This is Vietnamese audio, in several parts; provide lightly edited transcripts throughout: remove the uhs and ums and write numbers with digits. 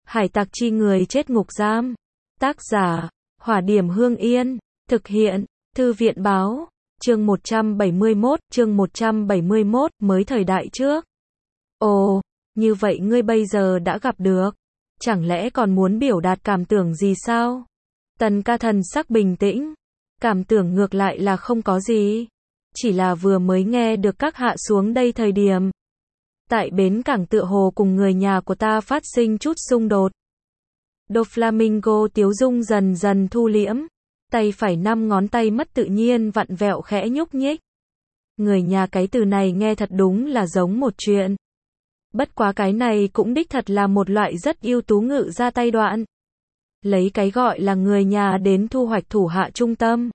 Hải tặc chi người chết ngục giam. Tác giả, Hỏa Điểm Hương Yên. Thực hiện, Thư viện Báo. Chương 171, mới thời đại trước. Ồ, như vậy ngươi bây giờ đã gặp được. Chẳng lẽ còn muốn biểu đạt cảm tưởng gì sao? Tần Ca thần sắc bình tĩnh. Cảm tưởng ngược lại là không có gì. Chỉ là vừa mới nghe được các hạ xuống đây thời điểm. Tại bến cảng tựa hồ cùng người nhà của ta phát sinh chút xung đột. Doflamingo tiếu dung dần dần thu liễm. Tay phải 5 ngón tay mất tự nhiên vặn vẹo khẽ nhúc nhích. Người nhà cái từ này nghe thật đúng là giống một chuyện. Bất quá cái này cũng đích thật là một loại rất ưu tú ngự ra tay đoạn. Lấy cái gọi là người nhà đến thu hoạch thủ hạ trung tâm.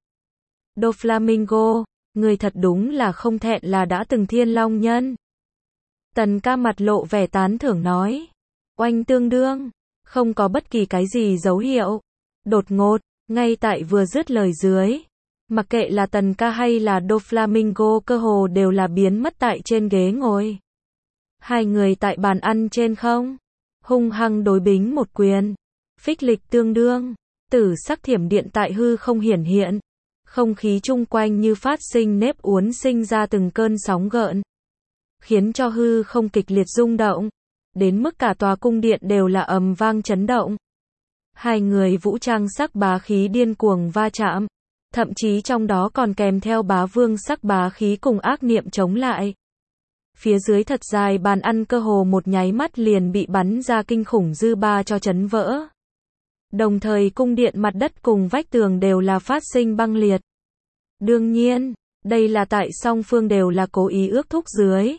Doflamingo, người thật đúng là không thẹn là đã từng thiên long nhân. Tần Ca mặt lộ vẻ tán thưởng nói. Oanh tương đương, không có bất kỳ cái gì dấu hiệu. Đột ngột, ngay tại vừa dứt lời dưới. Mặc kệ là Tần Ca hay là Doflamingo cơ hồ đều là biến mất tại trên ghế ngồi. Hai người tại bàn ăn trên không. Hung hăng đối bính một quyền. Phích lịch tương đương. Tử sắc thiểm điện tại hư không hiển hiện. Không khí chung quanh như phát sinh nếp uốn sinh ra từng cơn sóng gợn. Khiến cho hư không kịch liệt rung động. Đến mức cả tòa cung điện đều là ầm vang chấn động. Hai người vũ trang sắc bá khí điên cuồng va chạm. Thậm chí trong đó còn kèm theo bá vương sắc bá khí cùng ác niệm chống lại. Phía dưới thật dài bàn ăn cơ hồ một nháy mắt liền bị bắn ra kinh khủng dư ba cho chấn vỡ. Đồng thời cung điện mặt đất cùng vách tường đều là phát sinh băng liệt. Đương nhiên, đây là tại song phương đều là cố ý ước thúc dưới.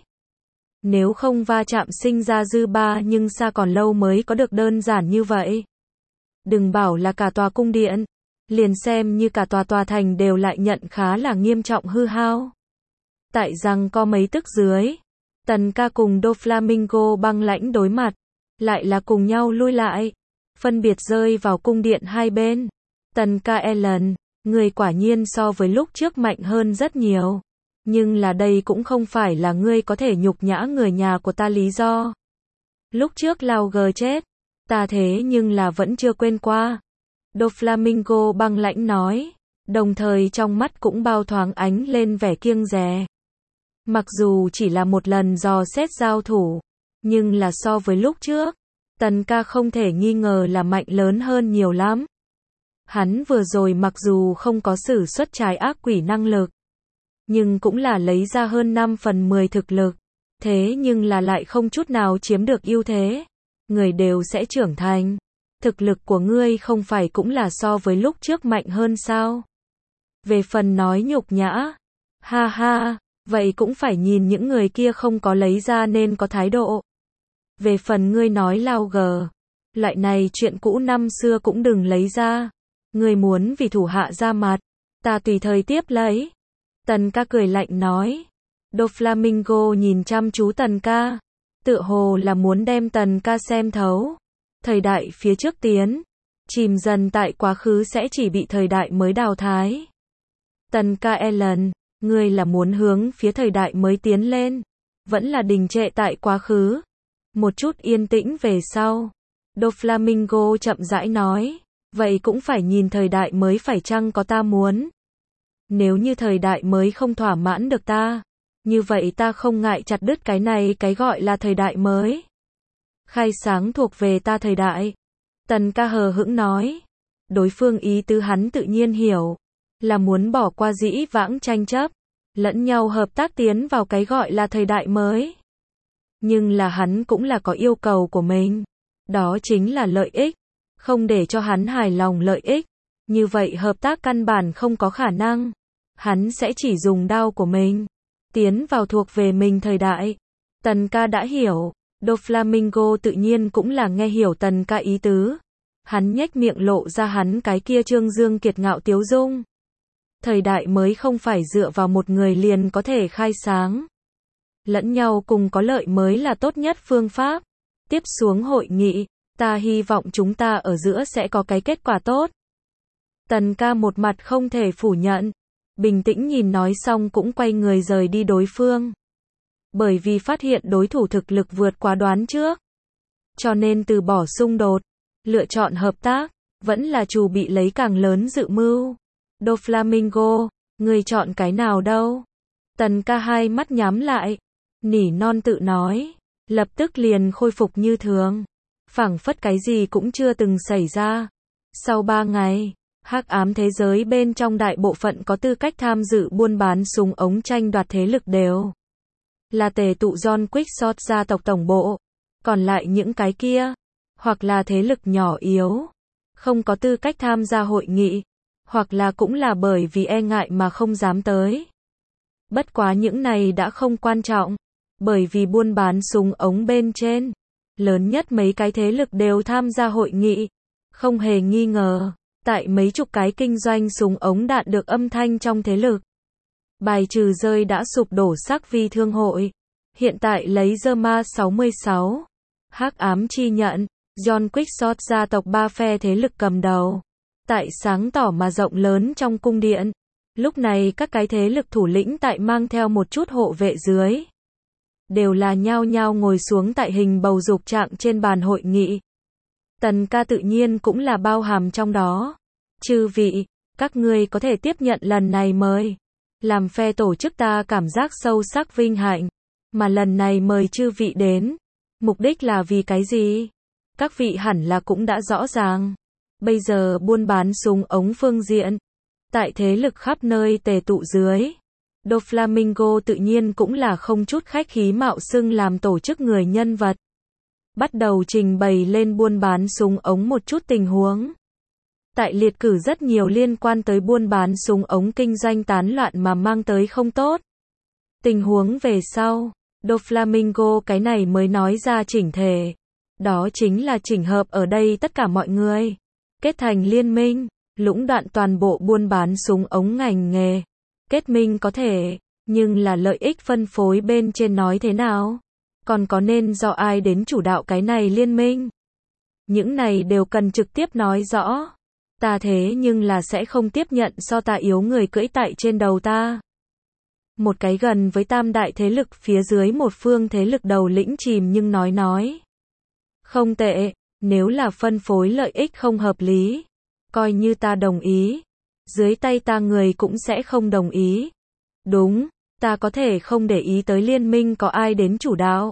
Nếu không va chạm sinh ra dư ba nhưng xa còn lâu mới có được đơn giản như vậy. Đừng bảo là cả tòa cung điện, liền xem như cả tòa thành đều lại nhận khá là nghiêm trọng hư hao. Tại rằng có mấy tức dưới, Tần Ca cùng Doflamingo băng lãnh đối mặt, lại là cùng nhau lui lại, phân biệt rơi vào cung điện hai bên. Tần Ca Ellen, người quả nhiên so với lúc trước mạnh hơn rất nhiều. Nhưng là đây cũng không phải là ngươi có thể nhục nhã người nhà của ta lý do. Lúc trước Lauger chết, ta thế nhưng là vẫn chưa quên qua. Doflamingo băng lãnh nói, đồng thời trong mắt cũng bao thoáng ánh lên vẻ kiêng dè. Mặc dù chỉ là một lần dò xét giao thủ, nhưng là so với lúc trước, Tần Ca không thể nghi ngờ là mạnh lớn hơn nhiều lắm. Hắn vừa rồi mặc dù không có sử xuất trái ác quỷ năng lực, nhưng cũng là lấy ra hơn 5/10 thực lực. Thế nhưng là lại không chút nào chiếm được ưu thế. Người đều sẽ trưởng thành. Thực lực của ngươi không phải cũng là so với lúc trước mạnh hơn sao? Về phần nói nhục nhã. Ha ha, vậy cũng phải nhìn những người kia không có lấy ra nên có thái độ. Về phần ngươi nói Lauger, loại này chuyện cũ năm xưa cũng đừng lấy ra. Ngươi muốn vì thủ hạ ra mặt, ta tùy thời tiếp lấy. Tần Ca cười lạnh nói. Doflamingo nhìn chăm chú Tần Ca, tựa hồ là muốn đem Tần Ca xem thấu. Thời đại phía trước tiến, chìm dần tại quá khứ sẽ chỉ bị thời đại mới đào thái. Tần Ca Ellen, ngươi là muốn hướng phía thời đại mới tiến lên, vẫn là đình trệ tại quá khứ. Một chút yên tĩnh về sau, Doflamingo chậm rãi nói, vậy cũng phải nhìn thời đại mới phải chăng có ta muốn. Nếu như thời đại mới không thỏa mãn được ta, như vậy ta không ngại chặt đứt cái này cái gọi là thời đại mới. Khai sáng thuộc về ta thời đại. Tần Ca hờ hững nói. Đối phương ý tứ hắn tự nhiên hiểu. Là muốn bỏ qua dĩ vãng tranh chấp. Lẫn nhau hợp tác tiến vào cái gọi là thời đại mới. Nhưng là hắn cũng là có yêu cầu của mình. Đó chính là lợi ích. Không để cho hắn hài lòng lợi ích. Như vậy hợp tác căn bản không có khả năng. Hắn sẽ chỉ dùng đao của mình. Tiến vào thuộc về mình thời đại. Tần Ca đã hiểu. Doflamingo tự nhiên cũng là nghe hiểu Tần Ca ý tứ. Hắn nhếch miệng lộ ra hắn cái kia trương dương kiệt ngạo tiếu dung. Thời đại mới không phải dựa vào một người liền có thể khai sáng. Lẫn nhau cùng có lợi mới là tốt nhất phương pháp. Tiếp xuống hội nghị, ta hy vọng chúng ta ở giữa sẽ có cái kết quả tốt. Tần Ca một mặt không thể phủ nhận. Bình tĩnh nhìn nói xong cũng quay người rời đi đối phương. Bởi vì phát hiện đối thủ thực lực vượt quá đoán trước. cho nên từ bỏ xung đột, lựa chọn hợp tác, vẫn là chuẩn bị lấy càng lớn dự mưu. Doflamingo, ngươi chọn cái nào đâu? Tần ca hai mắt nhắm lại, nỉ non tự nói, lập tức liền khôi phục như thường, phảng phất cái gì cũng chưa từng xảy ra. Sau 3 ngày, hắc ám thế giới bên trong đại bộ phận có tư cách tham dự buôn bán súng ống tranh đoạt thế lực đều là tề tụ John Quixote gia tộc tổng bộ, còn lại những cái kia, hoặc là thế lực nhỏ yếu, không có tư cách tham gia hội nghị, hoặc là cũng là bởi vì e ngại mà không dám tới. Bất quá những này đã không quan trọng, bởi vì buôn bán súng ống bên trên, lớn nhất mấy cái thế lực đều tham gia hội nghị, không hề nghi ngờ, tại mấy chục cái kinh doanh súng ống đạn được âm thanh trong thế lực. Bài trừ rơi đã sụp đổ sắc vi thương hội, hiện tại lấy Zerma 66, hắc ám chi nhận, John Quixote gia tộc 3 phe thế lực cầm đầu, tại sáng tỏ mà rộng lớn trong cung điện. Lúc này các cái thế lực thủ lĩnh tại mang theo một chút hộ vệ dưới, đều là nhao nhao ngồi xuống tại hình bầu dục trạng trên bàn hội nghị. Tần ca tự nhiên cũng là bao hàm trong đó. Chư vị, các ngươi có thể tiếp nhận lần này mời. Làm phe tổ chức ta cảm giác sâu sắc vinh hạnh. Mà lần này mời chư vị đến, mục đích là vì cái gì? Các vị hẳn là cũng đã rõ ràng. Bây giờ buôn bán súng ống phương diện, tại thế lực khắp nơi tề tụ dưới, Doflamingo tự nhiên cũng là không chút khách khí mạo xưng làm tổ chức người nhân vật. Bắt đầu trình bày lên buôn bán súng ống một chút tình huống. Tại liệt cử rất nhiều liên quan tới buôn bán súng ống kinh doanh tán loạn mà mang tới không tốt. Tình huống về sau, Doflamingo cái này mới nói ra chỉnh thể. Đó chính là chỉnh hợp ở đây tất cả mọi người, kết thành liên minh, lũng đoạn toàn bộ buôn bán súng ống ngành nghề. Kết minh có thể, nhưng là lợi ích phân phối bên trên nói thế nào? Còn có nên do ai đến chủ đạo cái này liên minh? Những này đều cần trực tiếp nói rõ. Ta thế nhưng là sẽ không tiếp nhận so ta yếu người cưỡi tại trên đầu ta. Một cái gần với tam đại thế lực phía dưới một phương thế lực đầu lĩnh chìm nhưng nói. Không tệ, nếu là phân phối lợi ích không hợp lý, coi như ta đồng ý, dưới tay ta người cũng sẽ không đồng ý. Đúng, ta có thể không để ý tới liên minh có ai đến chủ đạo.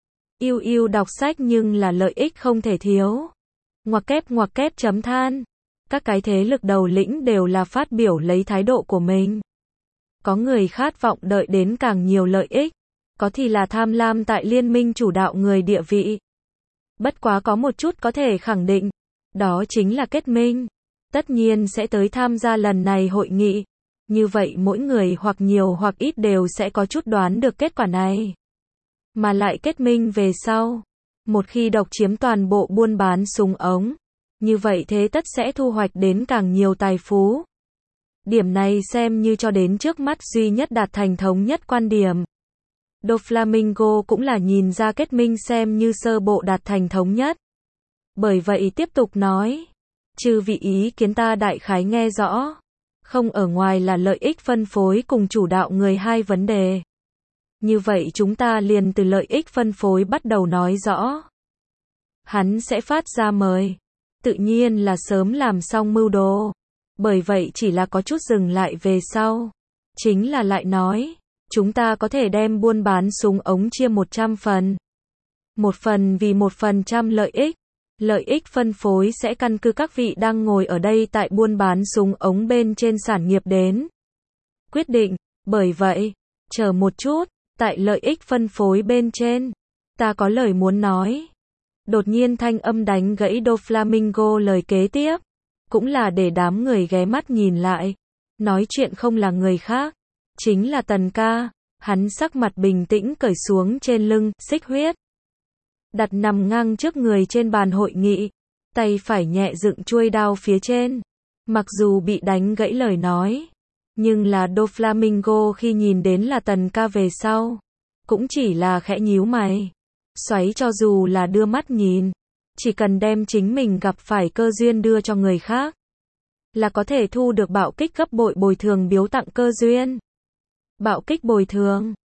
Yêu đọc sách nhưng là lợi ích không thể thiếu. Ngoặc kép chấm than. Các cái thế lực đầu lĩnh đều là phát biểu lấy thái độ của mình. Có người khát vọng đợi đến càng nhiều lợi ích, có thì là tham lam tại liên minh chủ đạo người địa vị. Bất quá có một chút có thể khẳng định, đó chính là kết minh. Tất nhiên sẽ tới tham gia lần này hội nghị. Như vậy mỗi người hoặc nhiều hoặc ít đều sẽ có chút đoán được kết quả này. Mà lại kết minh về sau, một khi độc chiếm toàn bộ buôn bán súng ống, như vậy thế tất sẽ thu hoạch đến càng nhiều tài phú. Điểm này xem như cho đến trước mắt duy nhất đạt thành thống nhất quan điểm. Doflamingo cũng là nhìn ra kết minh xem như sơ bộ đạt thành thống nhất. Bởi vậy tiếp tục nói, chư vị ý kiến ta đại khái nghe rõ, không ở ngoài là lợi ích phân phối cùng chủ đạo người hai vấn đề. Như vậy chúng ta liền từ lợi ích phân phối bắt đầu nói rõ. Hắn sẽ phát ra mời, tự nhiên là sớm làm xong mưu đồ. Bởi vậy chỉ là có chút dừng lại về sau. Chính là lại nói, chúng ta có thể đem buôn bán súng ống chia 100 phần. Một phần vì 1% lợi ích. Lợi ích phân phối sẽ căn cứ các vị đang ngồi ở đây tại buôn bán súng ống bên trên sản nghiệp đến quyết định. Bởi vậy, chờ một chút, tại lợi ích phân phối bên trên, ta có lời muốn nói. Đột nhiên thanh âm đánh gãy Doflamingo lời kế tiếp, cũng là để đám người ghé mắt nhìn lại. Nói chuyện không là người khác, chính là Tần ca. Hắn sắc mặt bình tĩnh cởi xuống trên lưng xích huyết, đặt nằm ngang trước người trên bàn hội nghị, tay phải nhẹ dựng chuôi đao phía trên. Mặc dù bị đánh gãy lời nói, nhưng là Doflamingo khi nhìn đến là Tần ca về sau, cũng chỉ là khẽ nhíu mày. Xoáy cho dù là đưa mắt nhìn, chỉ cần đem chính mình gặp phải cơ duyên đưa cho người khác, là có thể thu được bạo kích gấp bội bồi thường biếu tặng cơ duyên. Bạo kích bồi thường,